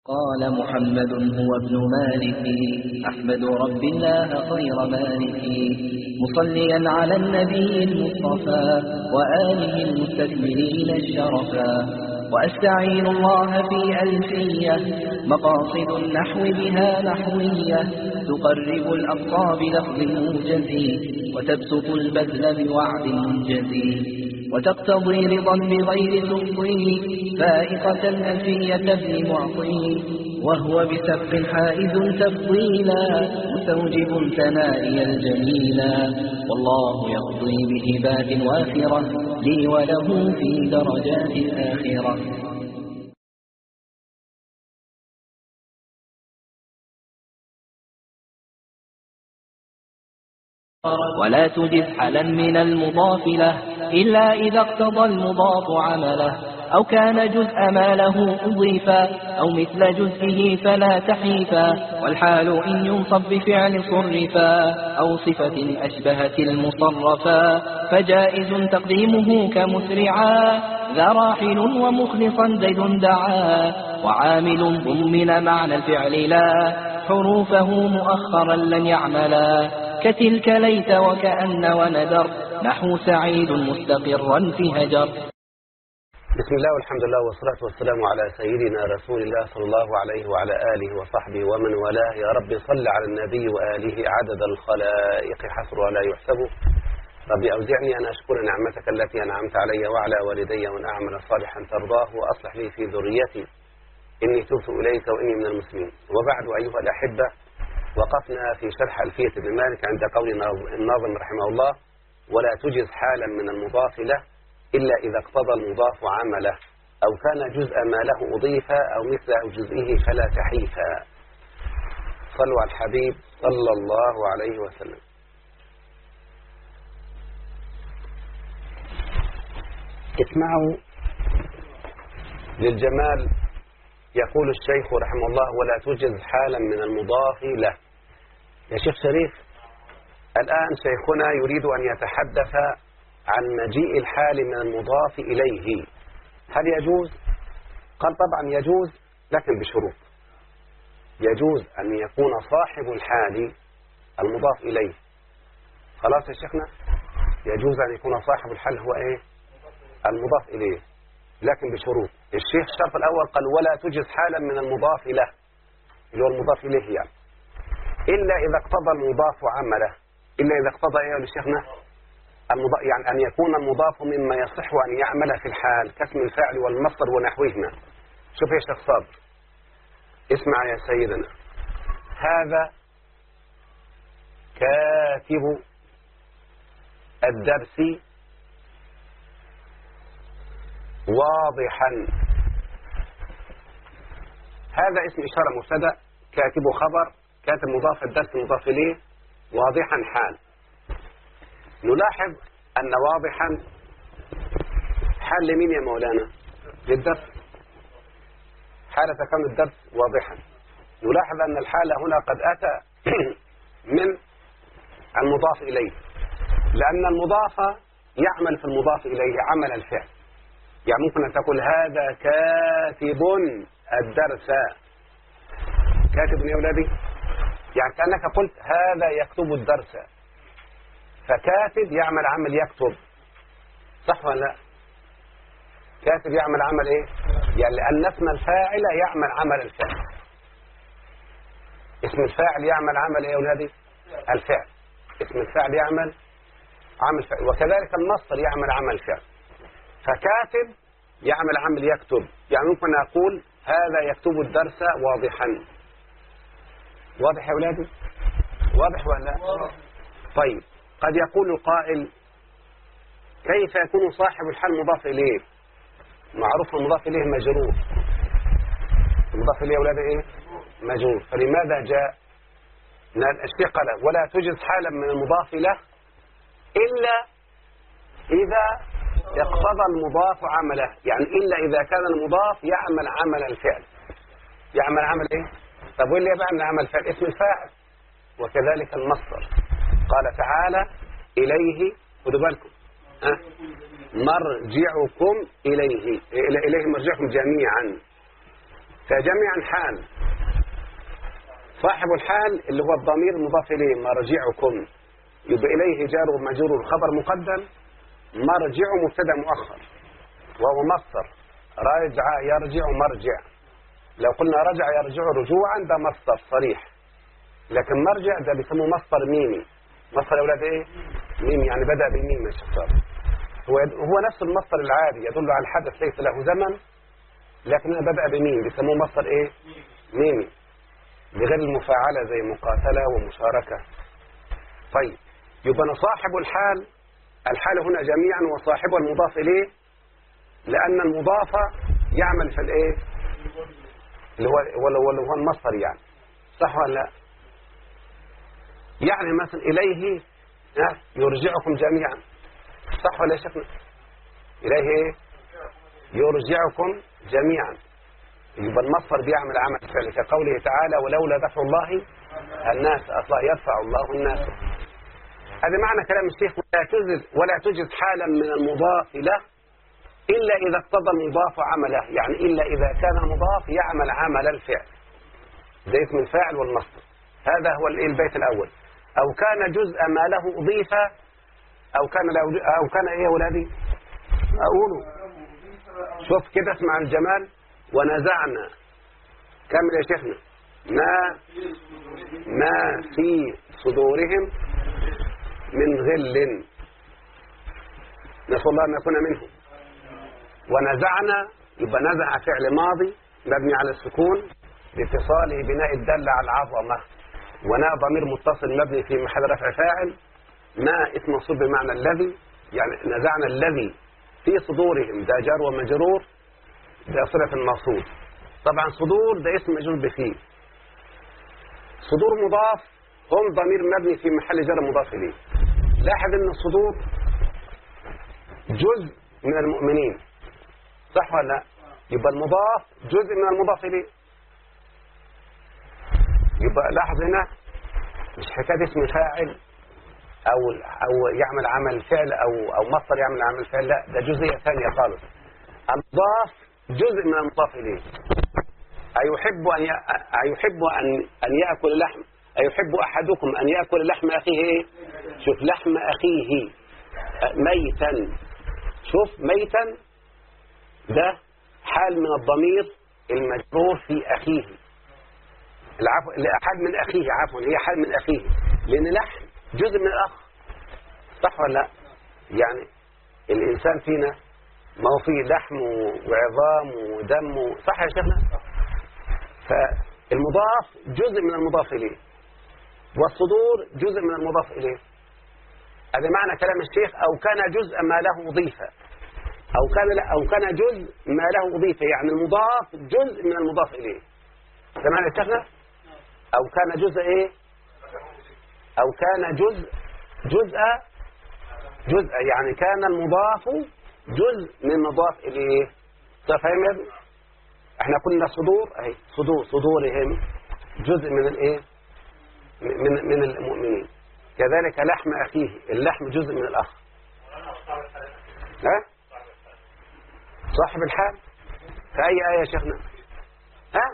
قال محمد هو ابن مالك أحمد رب الله خير مالك مصليا على النبي المصطفى وآله المستكملين الشرفا وأستعين الله في ألفية مقاصد النحو بها نحوية تقرب الأقصى بلفظ موجز وتبسط البذل بوعد منجز وتقتضي رضا بغير سخطه فائقة الألفية ابن معطي وهو بسبق حائز تفضيلا مستوجب ثنائي الجميلا والله يقضي بهبات وافرة لي وله في درجات الآخرة. ولا تجز حلا من المضاف له إلا إذا اقتضى المضاف عمله أو كان جزء ما له أضيفا أو مثل جزئه فلا تحيفا والحال إن ينصب بفعل صرفا أو صفة أشبهت المصرفا فجائز تقديمه كمسرعا ذا راحل ومخلصا زيد دعا وعامل ضمن معنى الفعل لا حروفه مؤخرا لن يعملا كتلك ليت وكأن وندر نحو سعيد مستقرا في هجر. بسم الله والحمد لله والصلاة والسلام على سيدنا رسول الله صلى الله عليه وعلى آله وصحبه ومن والاه. يا رب صل على النبي وآله عدد الخلائق حصر ولا يحسب. ربي أوزعني أن أشكر نعمتك التي أنعمت علي وعلى والدي وأن أعمل صالحا ترضاه وأصلح لي في ذريتي إني تبت إليك وإني من المسلمين. وبعد أيها الأحبة، وقفنا في شرح ألفية ابن مالك عند قول الناظم رحمه الله: ولا تجز حالا من المضاف له إلا إذا اقتضى المضاف عمله أو كان جزء ما له أضيف أو مثل جزئه فلا تحيفا. صلوا على الحبيب صلى الله عليه وسلم. اسمعوا للجمال. يقول الشيخ رحمه الله: ولا تجز حالا من المضاف له. يا شيخ شريف، الآن شيخنا يريد أن يتحدث عن مجيء الحال من المضاف إليه، هل يجوز؟ قال طبعا يجوز، لكن بشروط. يجوز أن يكون صاحب الحال المضاف إليه. خلاص يا شيخنا، يجوز أن يكون صاحب الحال هو إيه؟ المضاف إليه، لكن بشروط. الشيخ الشرط الأول قال: ولا تجز حالا من المضاف له، اللي هو المضاف إليه يعني، إلا إذا اقتضى المضاف عمله. إلا إذا اقتضى إيه يا شيخنا؟ يعني أن يكون المضاف مما يصح أن يعمل في الحال كاسم الفاعل والمصدر ونحوهما. شوف يا شيخ صابر، اسمع يا سيدنا. هذا كاتب الدرس واضحا. هذا اسم إشارة مبتدأ، كاتب خبر، كاتب مضاف، الدرس مضاف إليه، واضحا حال. نلاحظ أن واضحا حال لمين يا مولانا؟ للدرس، حالة كون الدرس واضحا. نلاحظ أن الحالة هنا قد أتى من المضاف إليه، لأن المضاف يعمل في المضاف إليه عمل الفعل. يعني ممكن أن تقول: هذا كاتب الدرس. كاتب يا أولادي، يعني كأنك قلت هذا يكتب الدرس، فكاتب يعمل عمل يكتب، صح ولا لا؟ كاتب يعمل عمل ايه؟ يعني لأن اسم الفاعل يعمل عمل الفعل. اسم الفاعل يعمل عمل ايه يا أولادي؟ الفعل. اسم الفاعل يعمل عمل فعل، وكذلك المصدر يعمل عمل فعل. فكاتب يعمل عمل يكتب، يعني ممكن أقول هذا يكتب الدرس واضحا. واضح يا أولادي؟ واضح ولا لا؟ طيب، قد يقول القائل: كيف يكون صاحب الحال مضاف إليه؟ معروف المضاف إليه مجرور. المضاف إليه يا أولادي إيه؟ مجرور. فلماذا جاء؟ الشيخ قال: ولا تجز حالا من المضاف له إلا إذا اقتضى المضاف عمله. يعني إلا إذا كان المضاف يعمل عمل الفعل. يعمل عمل إيه؟ طب واللي يعمل عمل الفعل؟ اسم الفاعل، وكذلك المصدر. قال تعالى: إليه، خدوا بالكم، مرجعكم إليه، إليه مرجعكم جميعا. فجميعا حال. صاحب الحال اللي هو الضمير المضاف إليه مرجعكم، يبقى إليه جار ومجرور خبر مقدم، مرجع مبتدا مؤخر، وهو مصدر رجع يرجع مرجع. لو قلنا رجع يرجع رجوعا ده مصدر صريح، لكن مرجع ده بيسموه مصدر ميمي. مصدر يا أولاد إيه؟ ميمي، يعني بدأ بميم يا شطار. هو نفس المصدر العادي يدل على الحدث ليس له زمن، لكنه بدأ بميم، بيسموه مصدر إيه؟ ميمي، بغير المفاعلة زي مقاتلة ومشاركة. طيب يبقى صاحب الحال، الحال هنا جميعا وصاحبه المضاف إليه، لأن المضاف يعمل في الإيه؟ اللي هو المصدر يعني. صح ولا لا؟ يعني مثلا إليه يرجعكم جميعا. صح ولا يا شيخنا؟ إليه إيه؟ يرجعكم جميعا. يبقى المصدر بيعمل عمل فعل، كقوله تعالى ولولا دفع الله الناس، أصلا يدفع الله الناس. هذا معنى كلام الشيخ ولا توجد حالا من المضاف له إلا إذا اقتضى المضاف عمله، يعني إلا إذا كان المضاف يعمل عمل الفعل زي اسم الفاعل والمصدر. هذا هو البيت الأول. أو كان جزء ما له أضيف، أو كان إيه يا ولادي؟ أقوله شوف كده، اسمع الجمال. ونزعنا، كمل يا شيخنا، ما في صدورهم من غل، نسأل الله أن نكون منهم. ونزعنا، يبقى نزع فعل ماضي مبني على السكون لاتصاله بناء الدالة على العظمة، وناء ضمير متصل مبني في محل رفع فاعل، ما اسم موصول بمعنى الذي، يعني نزعنا الذي في صدورهم، ده جار ومجرور، ده صلة الموصول. طبعا صدور ده اسم مجرور بفيه، صدور مضاف، هم ضمير مبني في محل جر مضاف إليه. لاحظ ان الصدور جزء من المؤمنين، صح ولا لا؟ يبقى المضاف جزء من المضاف إليه. يبقى لاحظ هنا مش حكاية اسم فاعل أو يعمل عمل فعل أو مصدر يعمل عمل فعل، لا، ده جزئية ثانية خالص. المضاف جزء من المضاف إليه. أيحب أن يأكل لحم، أيحب أحدكم أن يأكل لحم أخيه إيه؟ شوف، لحم أخيه ميتا، شوف ميتا ده حال من الضمير المجرور في أخيه، حال من أخيه، عفوا هي حال من أخيه، لأن لحم جزء من الأخ. صح ولا لا؟ يعني الإنسان فينا ما هو فيه لحم وعظام ودم، صح يا شيخنا؟ فالمضاف جزء من المضاف إليه، والصدور جزء من المضاف إليه. هذا معنى كلام الشيخ أو كان جزء ما له أضيف، أو كان جزء ما له أضيف، يعني المضاف جزء من المضاف إليه. سمعنا يا شيخنا؟ أو كان جزء إيه؟ أو كان جزء يعني كان المضاف جزء من مضاف إليه. فاهم يا ابني؟ احنا قلنا صدور اهي، صدورهم جزء من الايه؟ من المؤمنين. كذلك لحم أخيه، اللحم جزء من الأخ. ها؟ صاحب الحال في أي آية يا شيخنا؟ ها؟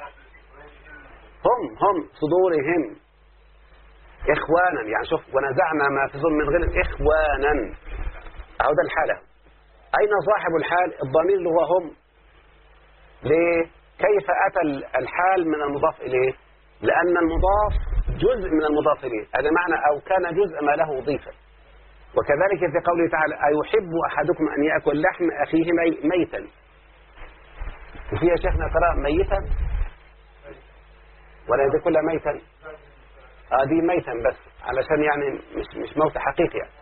هم صدورهم إخوانا، يعني شوف، ونزعنا ما في ظلم من غل إخوانا، أهو ده الحالة. أين صاحب الحال؟ الضمير اللي هو هم. ليه؟ كيف أتى الحال من المضاف إليه؟ لأن المضاف جزء من المضاف إليه، هذا معنى أو كان جزء ما له أضيفا. وكذلك في قوله تعالى أيحب أحدكم أن يأكل لحم أخيه ميتا، وفيها شيخنا ترى ميتا ولا دي كلها ميتا؟ دي ميتا بس علشان يعني مش موت حقيقي يعني.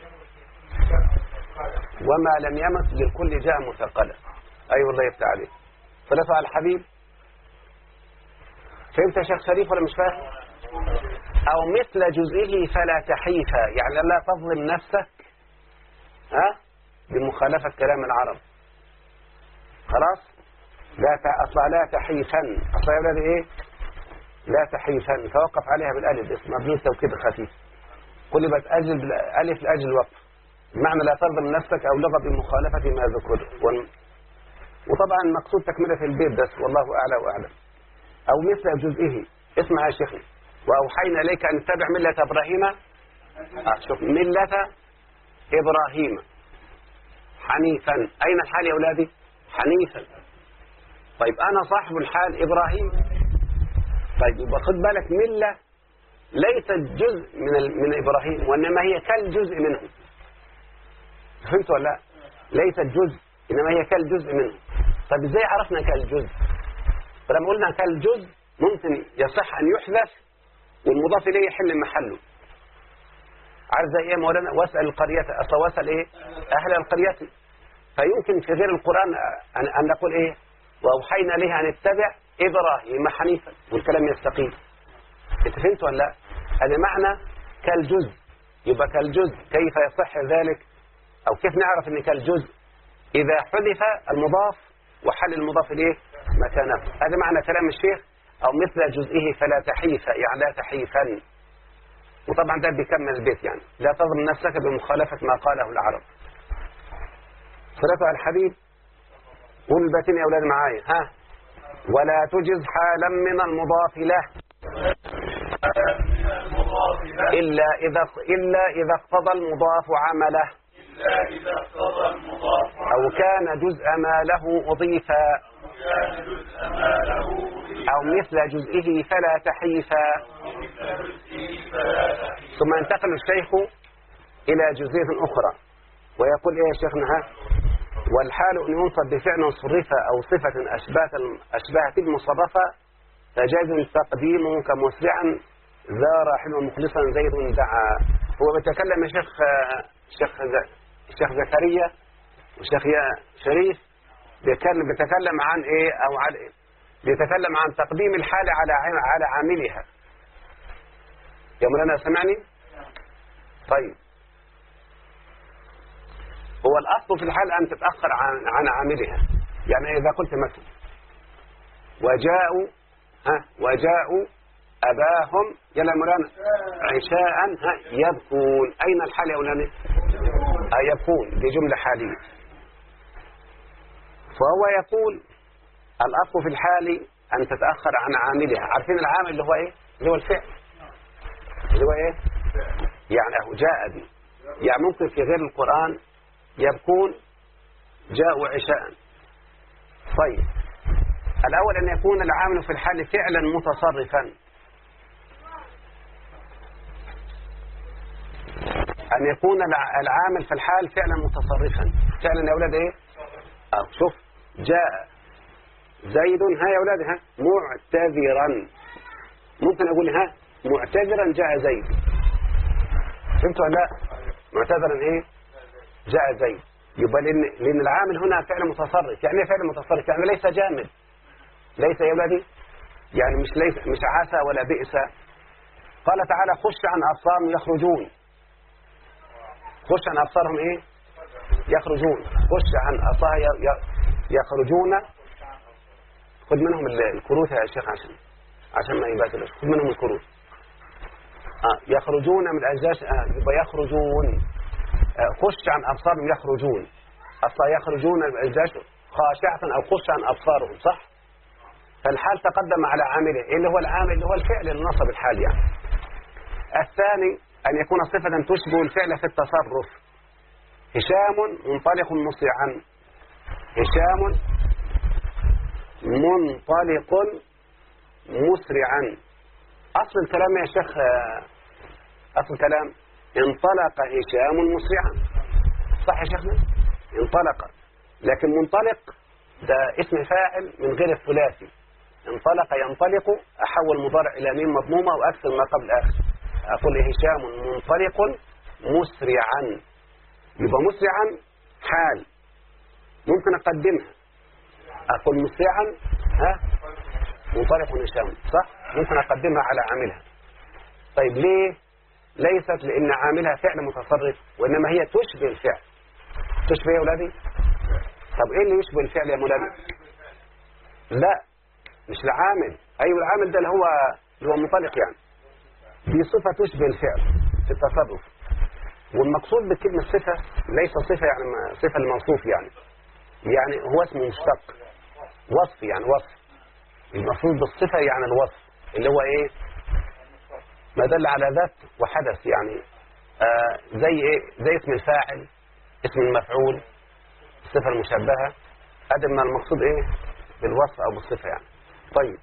وما لم يمت للكل جاء مثقلا. أي والله يفتح عليك. صلاة على الحبيب. فهمت يا شيخ شريف ولا مش فاهم؟ أو مثل جزئه فلا تحيف، يعني لا تظلم نفسك بمخالفة كلام العرب. خلاص؟ أصلا لا تحيفا، أصلا يا ولاد إيه؟ لا تحيفا، توقف عليها بالألف، اسم مبني توكيد خفيف. كل ما تأجل بالألف لأجل الوقف، بمعنى لا تظلم نفسك أو لغة بمخالفة ما ذكر. وطبعا المقصود تكملة البيت بس، والله أعلى وأعلم. أو مثل جزئه. اسمع يا شيخنا، وأوحينا إليك أن تتبع ملة إبراهيم. شوف، ملة إبراهيم حنيفا. أين الحال يا أولادي؟ حنيفا. طيب أنا صاحب الحال إبراهيم. طيب يبقى خد بالك، ملة ليست جزء من إبراهيم، وإنما هي كالجزء منه. فهمت ولا لا؟ ليست جزء، إنما هي كالجزء منه. طيب إزاي عرفنا كالجزء؟ فلما قلنا كالجزء ممكن يصح أن يحذف والمضاف إليه يحل محله. عارف زي إيه مولانا؟ واسأل القرية، أصلا واسأل إيه؟ أهل القرية. فيمكن في غير القرآن أن نقول إيه؟ وأوحينا له أن اتبع إبراهيم حنيفا، والكلام يستقيم. أنت فهمت ولا لا؟ هذا معنى كالجزء. يبقى كالجزء كيف يصح ذلك؟ أو كيف نعرف أن كالجزء؟ إذا حذف المضاف وحل المضاف إليه مكانه. هذا معنى كلام الشيخ. أو مثل جزئه فلا تحيف، يعني لا تحيفا. وطبعا ده بيكمل البيت، يعني لا تظلم نفسك بمخالفة ما قاله العرب. صلاة على الحبيب. قول البيتين يا أولاد معايا. ها. ولا تجز حالا من المضاف له إلا إذا اقتضى المضاف عمله، أو كان جزء ما له أضيفا، أو مثل جزئه فلا تحيفا. ثم ينتقل الشيخ إلى جزئية أخرى ويقول إيه يا شيخنا؟ والحال أن ينصب بفعل صرف أو صفة أشبهت المصرفة، فجاز تقديمه كمسرعا زار حلو مخلصا زيد دعا. هو بيتكلم يا شيخ زكريا وشيخ شريف، بيتكلم عن إيه؟ أو عن إيه؟ بيتكلم عن تقديم الحال على عاملها. يا مولانا سمعني؟ طيب، هو الأصل في الحال أن تتأخر عن عاملها. يعني إذا قلت مثلا وجاءوا أباهم يلا مولانا عشاء يبكون، أين الحال يا مولانا؟ يبكون، دي جملة حالية. فهو يقول الأصل في الحال أن تتأخر عن عاملها. عارفين العامل اللي هو إيه؟ اللي هو الفعل، اللي هو إيه؟ يعني جاء دي، يعني ممكن في غير القرآن يبكون جاءوا عشاء. طيب، الأول أن يكون العامل في الحال فعلا متصرفا، أن يكون العامل في الحال فعلا متصرفا. فعلا يا أولاد إيه؟ شوف، جاء زيد يا أولاد معتذرا. ممكن أقول معتذرا جاء زيد. فهمتوا ولا لا؟ معتذرا إيه؟ جاء زيد. يبقى لأن العامل هنا فعل متصرف. يعني ايه فعل متصرف؟ يعني ليس جامد. ليس يا أولادي، يعني مش عسى ولا بئس. قال تعالى خش عن أبصارهم يخرجون. خش عن أبصارهم إيه؟ يخرجون. خش عن أبصارهم يخرجون. خد منهم الكروت يا شيخ عشان ما يباتلوش. خد منهم الكروت. يخرجون من الأجداث. يبقى يخرجون. خش عن أبصارهم يخرجون. أصلا يخرجون من الأجداث خاشعة أو خش عن أبصارهم، صح؟ فالحال تقدم على عامله. إيه اللي هو العامل؟ اللي هو الفعل اللي نصب الحال يعني. الثاني أن يكون صفة تشبه الفعل في التصرف. هشام منطلق مسرعا. هشام منطلق مسرعا. أصل الكلام يا شيخ، أصل الكلام انطلق هشام مسرعا، صح يا شيخنا؟ انطلق، لكن منطلق ده اسم فاعل من غير الثلاثي. انطلق ينطلق، أحول مضارع إلى ميم مضمومة وأكثر ما قبل آخر. أقول هشام منطلق مسرعا. يبقى مسرعا حال، ممكن أقدمها أقول مسرعا منطلق هشام، صح؟ ممكن أقدمها على عاملها. طيب ليه؟ ليست لأن عاملها فعل متصرف، وإنما هي تشبه الفعل. تشبه يا أولادي؟ طب إيه اللي يشبه الفعل يا مولانا؟ لا، مش العامل. أيوة العامل ده اللي هو منطلق، يعني دي صفة تشبه الفعل في التصرف. والمقصود بكلمة صفة ليس صفة يعني صفة الموصوف، يعني يعني هو اسمه مشتق، وصف يعني وصف، المفروض بالصفة يعني الوصف اللي هو ايه؟ ما دل على ذات وحدث، يعني زي ايه؟ زي اسم الفاعل، اسم المفعول، الصفة المشبهة، ادم ما المقصود ايه؟ بالوصف او بالصفة يعني. طيب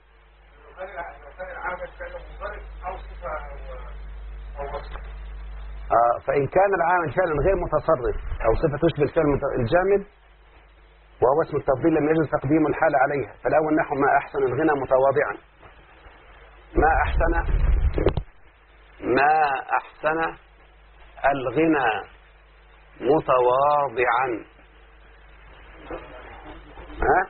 فإن كان العامل فعلا غير متصرف أو صفة تشبه الفعل الجامد وهو اسم التفضيل لم يجوز تقديم الحال عليها، فالأول نحو ما أحسن الغنى متواضعا. ما أحسن الغنى متواضعا. ها؟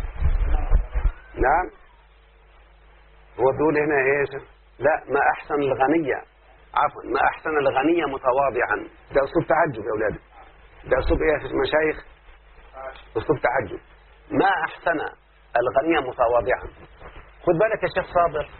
نعم، هو بيقول هنا ايش؟ لا، ما أحسن الغنية، عفوا، ما أحسن الغنية متواضعا. ده أسلوب تعجب يا أولادي، ده أسلوب إيه يا مشايخ؟ أسلوب تعجب. ما أحسن الغنية متواضعا. خد بالك يا شيخ صابر،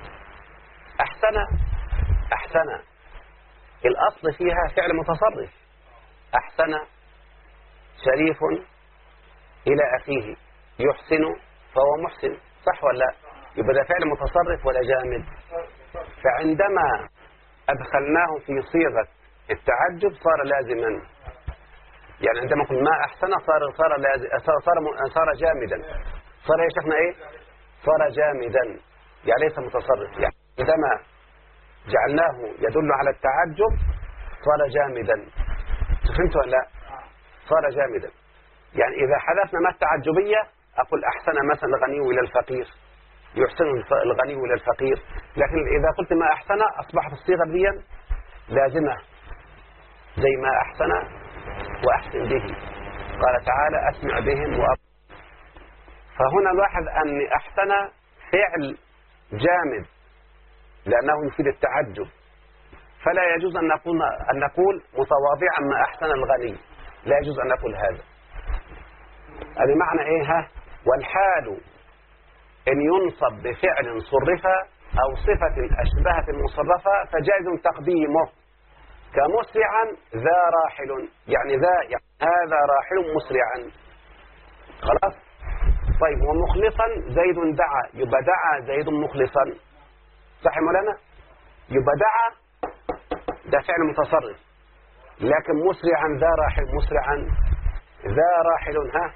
أحسن الأصل فيها فعل متصرف. أحسن شريف إلى أخيه يحسن فهو محسن، صح ولا لا؟ يبقى ده فعل متصرف ولا جامد؟ فعندما أدخلناه في صيغة التعجب صار لازما، يعني عندما قلنا ما أحسن صار جامدا. صار يا شيخنا إيه؟ صار جامدا، يعني ليس متصرف. يعني عندما جعلناه يدل على التعجب صار جامدا. فهمت ولا لا؟ صار جامدا. يعني إذا حذفنا ما التعجبية أقول أحسن مثلا الغني إلى الفقير، يحسن الغني إلى الفقير. لكن إذا قلت ما أحسن أصبحت الصيغة دي لازمة، زي ما أحسن وأحسن به. قال تعالى أسمع بهم فهنا نلاحظ أن أحسن فعل جامد لأنه يفيد التعجب، فلا يجوز أن نقول متواضعا ما أحسن الغني، لا يجوز أن نقول هذا. هذا معنى إيه؟ والحال إن ينصب بفعل صرف أو صفة أشبهت المصرفة فجائز تقديمه، كمسرعا ذا راحل، يعني هذا راحل مسرعا. خلاص؟ طيب، ومخلصا زيد دعا، يبقى دعا زيد مخلصا، صح يا مولانا؟ يبقى دعا ده فعل متصرف، لكن مسرعا ذا راحل، مسرعا ذا راحل، ها؟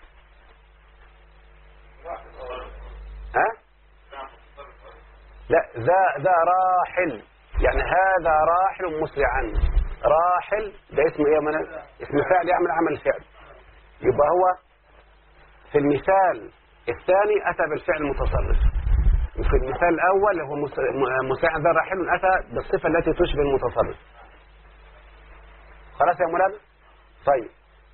لا، ذا راحل، يعني هذا راحل مسرعا. راحل ده اسم ايه يا مولانا؟ اسم فاعل يعمل عمل فعل. يبقى هو في المثال الثاني أتى بالفعل المتصرف، وفي المثال الأول هو مسرعا ذا راحل أتى بالصفة التي تشبه المتصرف. خلاص يا مولانا؟ طيب،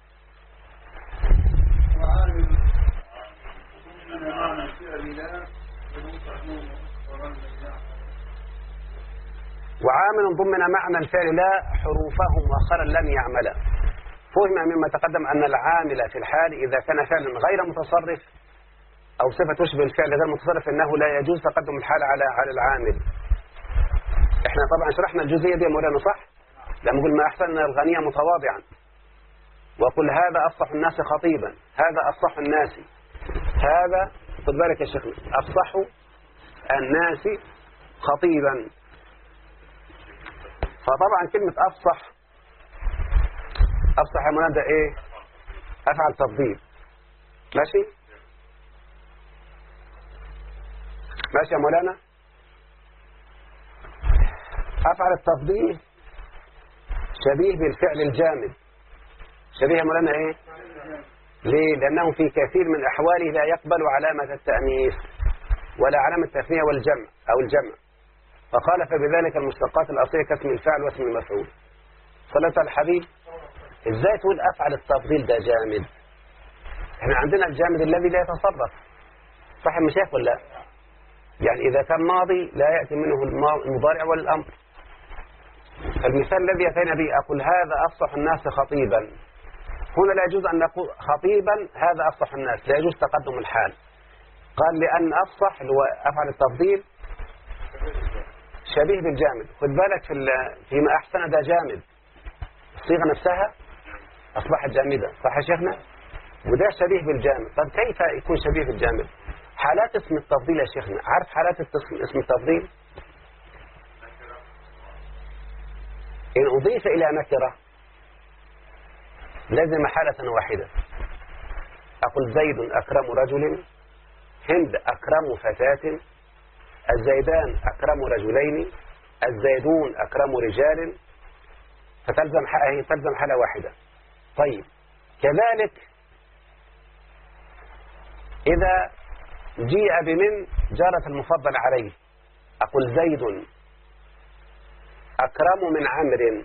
وعامل ضمن معنى الفعل لا حروفه مؤخرا لم يعمل. فهم مما تقدم أن العامل في الحال إذا كان فعلا غير متصرف أو صفة تشبه الفعل غير متصرف إنه لا يجوز تقدم الحال على العامل. احنا طبعا شرحنا الجزئية دي يا مولانا، صح؟ لما نقول ما أحسن الغنية متواضعا، وقل هذا أفصح الناس خطيبا، هذا أفصح الناس، هذا خد بالك يا شيخنا أفصح الناس خطيبا. فطبعا كلمة أفصح يا مولانا ده إيه؟ أفعل تفضيل، ماشي؟ ماشي يا مولانا؟ أفعل التفضيل شبيه بالفعل الجامد. شبيه يا مولانا إيه؟ ليه؟ لأنه في كثير من أحواله لا يقبل علامة التأنيث ولا علامة التثنية والجمع أو الجمع، فقال فبذلك المشتقات الأصلية كاسم الفعل واسم المفعول. صلت على الحبيب. إزاي تقول أفعل التفضيل ده جامد؟ احنا عندنا الجامد الذي لا يتصرف، صح يا مشايخ ولا لا؟ يعني إذا كان ماضي لا يأتي منه المضارع ولا الأمر. المثال الذي أتينا به أقول هذا أفصح الناس خطيبا، هنا لا يجوز أن نقول خطيبا هذا أفصح الناس، لا يجوز تقدم الحال. قال لأن أفصح اللي هو أفعل التفضيل شبيه بالجامد. خد بالك فيما أحسن ده جامد، الصيغة نفسها أصبحت جامدة، صح يا شيخنا؟ وده شبيه بالجامد. طب كيف يكون شبيه بالجامد؟ حالات اسم التفضيل يا شيخنا، عارف حالات اسم التفضيل؟ إن أضيف إلى نكرة لازم حالة واحدة. أقول زيد أكرم رجل، هند أكرم فتاة، الزيدان أكرم رجلين، الزيدون أكرم رجال، فتلزم حالة واحدة. طيب كذلك إذا جيء بمن جارة المفضل عليه، أقول زيد أكرم من عمرو،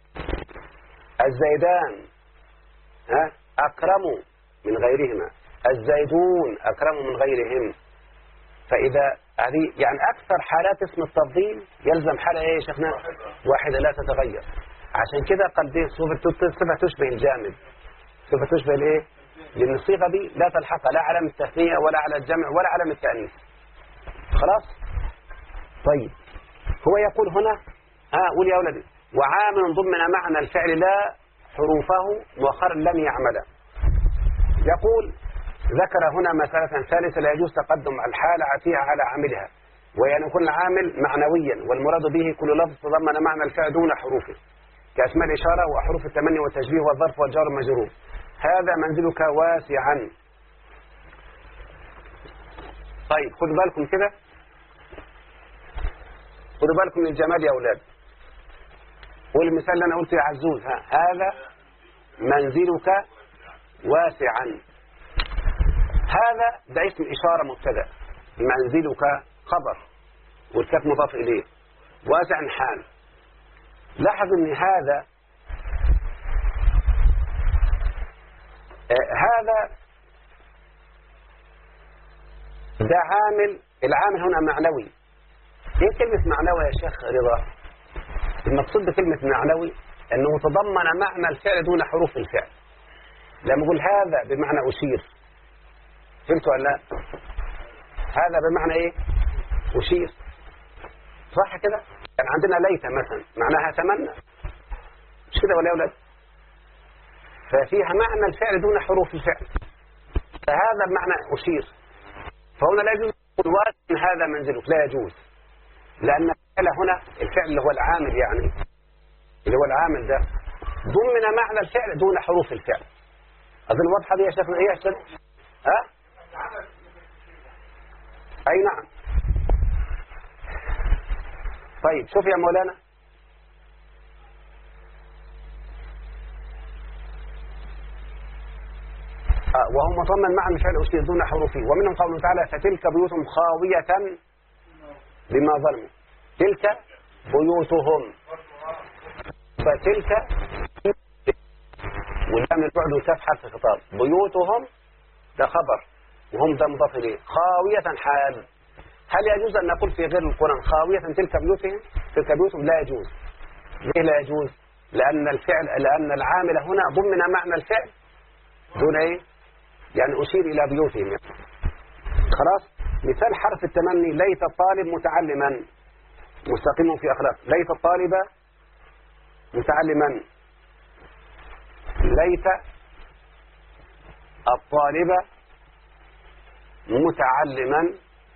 الزيدان أكرم من غيرهما، الزيدون أكرم من غيرهم. فإذا هذه يعني أكثر حالات اسم التفضيل يلزم حالة إيه يا شيخنا؟ واحدة لا تتغير. عشان كده قال دي صفة تشبه الجامد، صفة تشبه الإيه؟ لأن الصيغة دي لا تلحق لا علامة التثنية ولا على الجمع ولا علامة التأنيث. خلاص؟ طيب هو يقول هنا قول يا أولادي: وعامل ضمن معنى الفعل لا حروفه مؤخرا لم يعمل. يقول ذكر هنا مسألة ثالثة لا يجوز تقدم الحالة فيها على عاملها، وهي أن يكون العامل معنويا والمراد به كل لفظ تضمن معنى الفعل دون حروفه كأسماء الإشارة وحروف التمني والتشبيه والظرف والجار والمجرور. هذا منزلك واسعا. طيب خدوا بالكم كده، خدوا بالكم من الجمال يا أولاد. والمثال اللي أنا قلته يا عزوز، هذا منزلك واسعا. هذا ده اسم إشارة مبتدأ، منزلك خبر والكاف مضاف إليه، واسعا حال. لاحظ ان هذا ده عامل، العامل هنا معنوي. ايه كلمة معنوي يا شيخ رضا؟ المقصود بكلمة معنوي انه تضمن معنى الفعل دون حروف الفعل. لما اقول هذا بمعنى أشير، فهمتوا ولا لا؟ هذا بمعنى ايه؟ أشير، صح كده؟ يعني عندنا ليت مثلا معناها تمنى، مش كده ولا يا أولاد؟ ففيها معنى الفعل دون حروف الفعل، فهذا بمعنى أشير. فهنا لا يجوز أن هذا منزلك، لا يجوز، لأن الفعل هنا الفعل اللي هو العامل، يعني اللي هو العامل ده ضمن معنى الفعل دون حروف الفعل. أظن واضحة دي يا شيخنا؟ إيه يا شيخ؟ أي نعم. طيب شوف يا مولانا، وهم مضمن معنى الفعل أشير دون حروفه. ومنهم قوله تعالى: فتلك بيوتهم خاوية بما ظلموا. تلك بيوتهم، فتلك واللام البعد والكاف حرف خطاب، بيوتهم ده خبر وهم ده مضاف إليه، خاوية حال. هل يجوز أن نقول في غير القرآن خاوية تلك بيوتهم؟ تلك بيوتهم لا يجوز. ليه لا يجوز؟ لأن العامل هنا ضمن معنى الفعل دون ايه؟ يعني أشير إلى بيوتهم يعني. خلاص؟ مثال حرف التمني: ليت الطالب متعلما مستقيم في أخلاق. ليت الطالب متعلما، ليت الطالب متعلما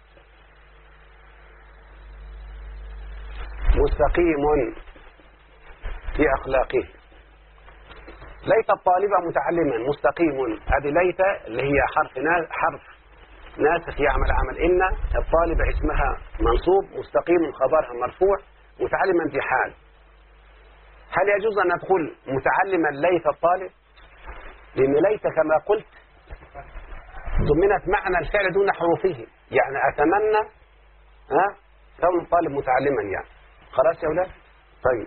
مستقيم في أخلاقه. ليت الطالب متعلما مستقيم، هذه ليت اللي هي حرف ناسخ يعمل عمل إن. الطالب اسمها منصوب، مستقيم خبرها مرفوع، متعلما في حال. هل يجوز أن تقول متعلما ليت الطالب؟ لأن ليت كما قلت ضمنت معنى الفعل دون حروفه، يعني أتمنى كون الطالب متعلما يعني. خلاص يا أولاد؟ طيب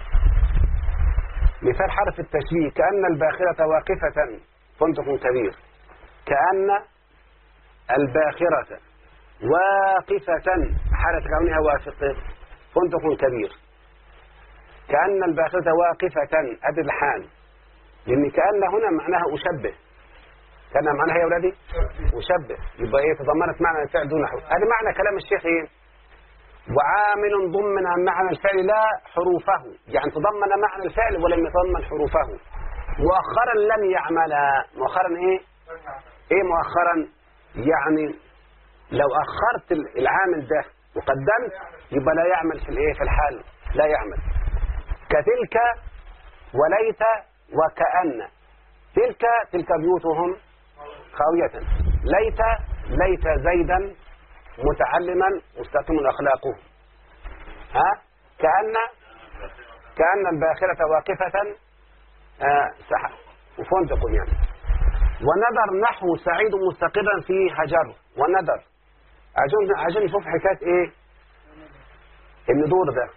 مثال حرف التشبيه: كأن الباخرة واقفة فندق كبير. كأن الباخرة واقفة حالة كونها واقفة فندق كبير. كأن الباخرة واقفة أدي الحال، لأن كأن هنا معناها أشبه. كأن معناها يا أولادي أشبه، يبقى إيه؟ تضمنت معنى الفعل دون حروف. هذا معنى كلام الشيخ إيه؟ وعامل ضمن معنى الفعل لا حروفه، يعني تضمن معنى الفعل ولم يتضمن حروفه. مؤخرا لم يعملا. مؤخرا ايه؟ ايه مؤخرا؟ يعني لو اخرت العامل ده وقدمت يبقى لا يعمل في الايه؟ في الحال لا يعمل. كتلك وليت وكأن. تلك بيوتهم خاوية. ليت زيدا متعلما مستقيم اخلاقه. ها؟ كأن الباخرة واقفة وفندق يعني. ونذر نحو سعيد مستقرا في هجر. ونذر عشان نشوف حكاية ايه الندور ده.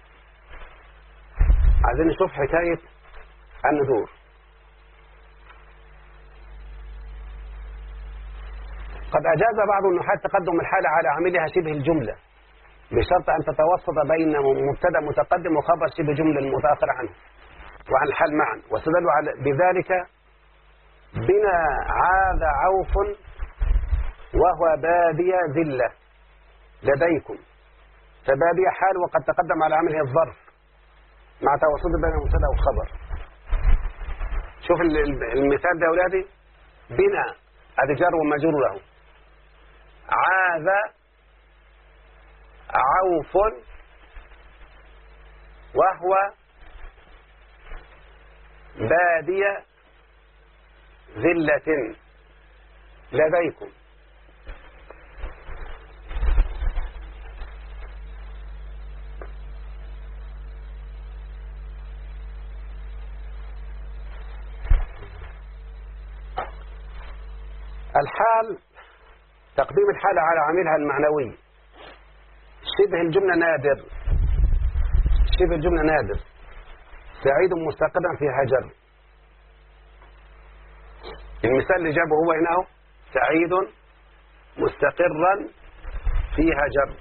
عايزين نشوف حكاية الندور. قد أجاز بعض النحاة تقدم الحالة على عاملها شبه الجملة بشرط أن تتوسط بين مبتدا متقدم وخبر شبه جملة متأخر عنه وعن الحال معا. واستدلوا بذلك بنا عاد عوف وهو بادية ذلة لديكم. فبادية حال وقد تقدم على عمله الظرف مع توسط بين المبتدا والخبر. شوف المثال ده يا أولادي. بنا هذا جار ومجرور له. عاد عوف وهو بادية ذلة لديكم. الحال تقديم الحالة على عاملها المعنوي. شبه الجملة نادر. شبه الجملة نادر. سعيد مستقرا في هجر. المثال اللي جابه هو هنا سعيد مستقرا في هجر.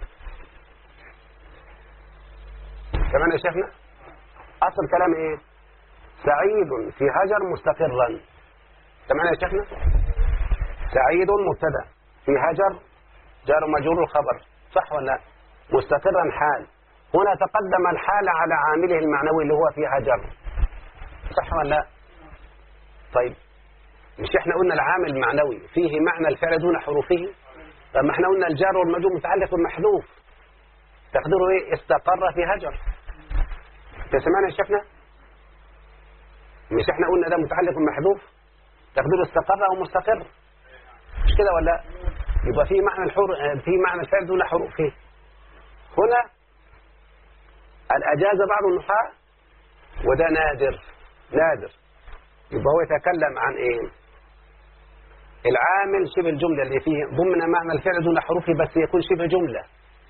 كمان يا شيخنا أصل كلام إيه؟ سعيد في هجر مستقرا. كمان يا شيخنا سعيد مبتدا في هجر جار مجرور الخبر. صح ولا لا؟ مستقرا حال. هنا تقدم الحال على عامله المعنوي اللي هو في هجر. صح ولا لا؟ طيب مش احنا قلنا العامل المعنوي فيه معنى الفعل دون حروفه؟ طب ما احنا قلنا الجار والمجرور متعلق بالمحذوف. تقديره ايه؟ استقر في هجر. تسمعنا يا شيخنا؟ مش احنا قلنا ده متعلق بالمحذوف؟ تقديره استقر او مستقر. مش كده ولا؟ يبقى في معنى الفعل دون حروفه. هنا الأجاز بعض النحاة وده نادر. يبقى هو يتكلم عن ايه؟ العامل شبه الجملة اللي فيه ضمن معنى الفعل دون حروفه بس يكون شبه جملة.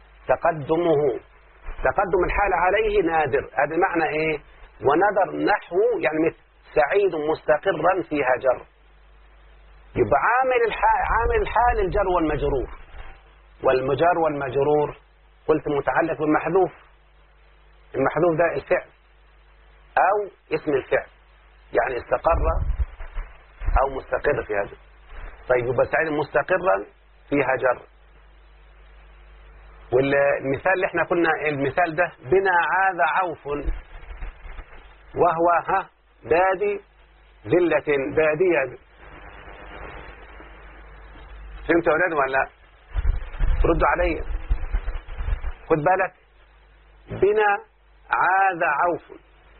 تقدم الحال عليه نادر. هذا معنى ايه؟ ونذر نحو يعني مثل سعيد مستقرا في هجر. يبقى عامل الحال الجر والمجرور. والمجر والمجرور قلت متعلق بالمحذوف. المحذوف ده الفعل أو اسم الفعل يعني استقر أو مستقر في هجر. طيب يبقى سعيد مستقرا في هجر. والمثال اللي احنا كنا المثال ده بنا عاد عوف وهو بادي ذلة بادية. فهمت يا أولاد ولا لا؟ ردوا علي. خد بالك. بنا عاد عوف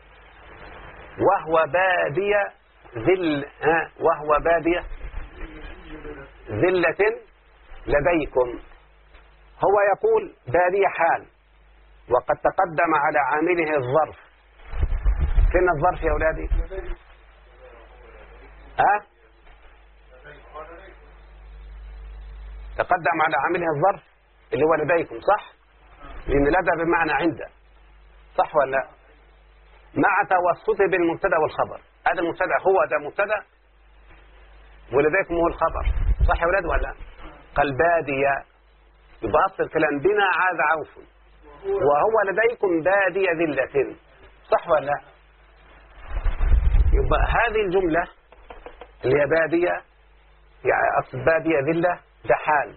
وهو بادية ذلة لديكم. هو يقول بادية حال وقد تقدم على عامله الظرف. فين الظرف يا أولادي؟ تقدم على عامله الظرف اللي هو لديكم. صح؟ لأن لدى بمعنى عند. صح ولا لا؟ مع توسطه بالمبتدا والخبر. هذا المبتدا هو ده مبتدا ولديكم هو الخبر. صح يا ولاد ولا لا؟ قال بادية. يبقى أصل الكلام بنا عاد عوف وهو لديكم بادية ذلة. صح ولا لا؟ يبقى هذه الجملة اللي هي بادية يعني أصل بادية ذلة ده حال.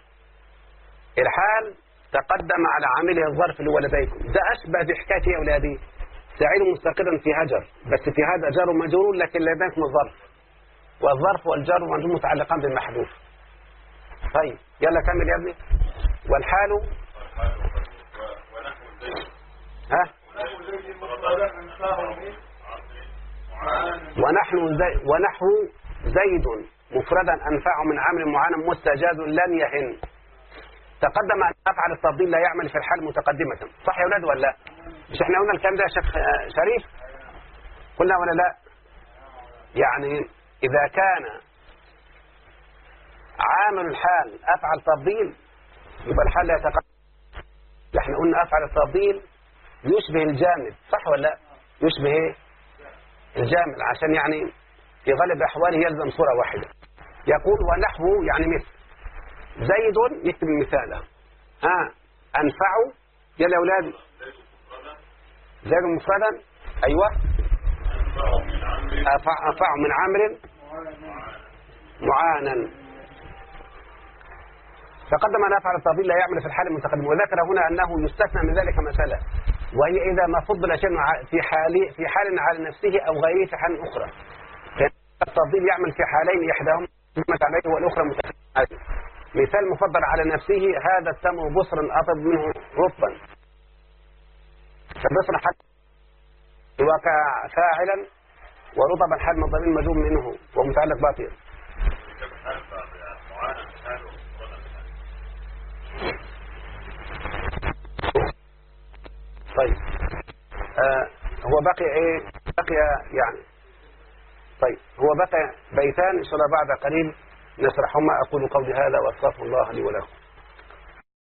الحال تقدم على عامله الظرف اللي هو لديكم. ده أشبه بحكاية يا أولادي سعيد مستقر في هجر، بس في هذا جار ومجرور لكن لا يبان اسم الظرف، والظرف والجار والمجرور متعلقان بالمحذوف. طيب يلا كمل يا ابني. والحال ها ونحو زيد مفردا أنفع من عمرو معانا مستجاز لن يهن. تقدم أن أفعل التفضيل لا يعمل في الحال متقدمة، صح يا أولاد ولا لا؟ مش احنا قلنا الكلام ده يا شيخ شريف؟ قلنا ولا لا؟ يعني إذا كان عامل الحال أفعل تفضيل يبقى الحال لا يتقدم. احنا قلنا أفعل التفضيل يشبه الجامد، صح ولا لا؟ يشبه ايه؟ الجامد، عشان يعني في غالب أحواله يلزم صورة واحدة. يقول ونحو يعني مثل زيد، نكتب المثال أنفع. يلا يا أولاد زيد مفردا، أيوة أنفع من عمرو معانا. تقدم أن أفعل التفضيل لا يعمل في الحال المتقدم، وذكر هنا أنه يستثنى من ذلك مسألة، وهي إذا ما فضل شيء في حال على نفسه أو غيره في حال أخرى. التفضيل يعمل في حالين، إحداهما مجمد عليه والأخرى متقدم عليه. مثال مفضل على نفسه هذا التمر بصر أطب منه رطبا، فبصر حتى وقع فاعلا، ورطبا حال مضمين مجوم منه ومتعلق باطل. طيب هو بقي ايه؟ بقي يعني طيب هو بقي بيتان ان شاء الله بعد قليل نشرحهما. اقول قولي هذا واستغفر الله لي ولكم.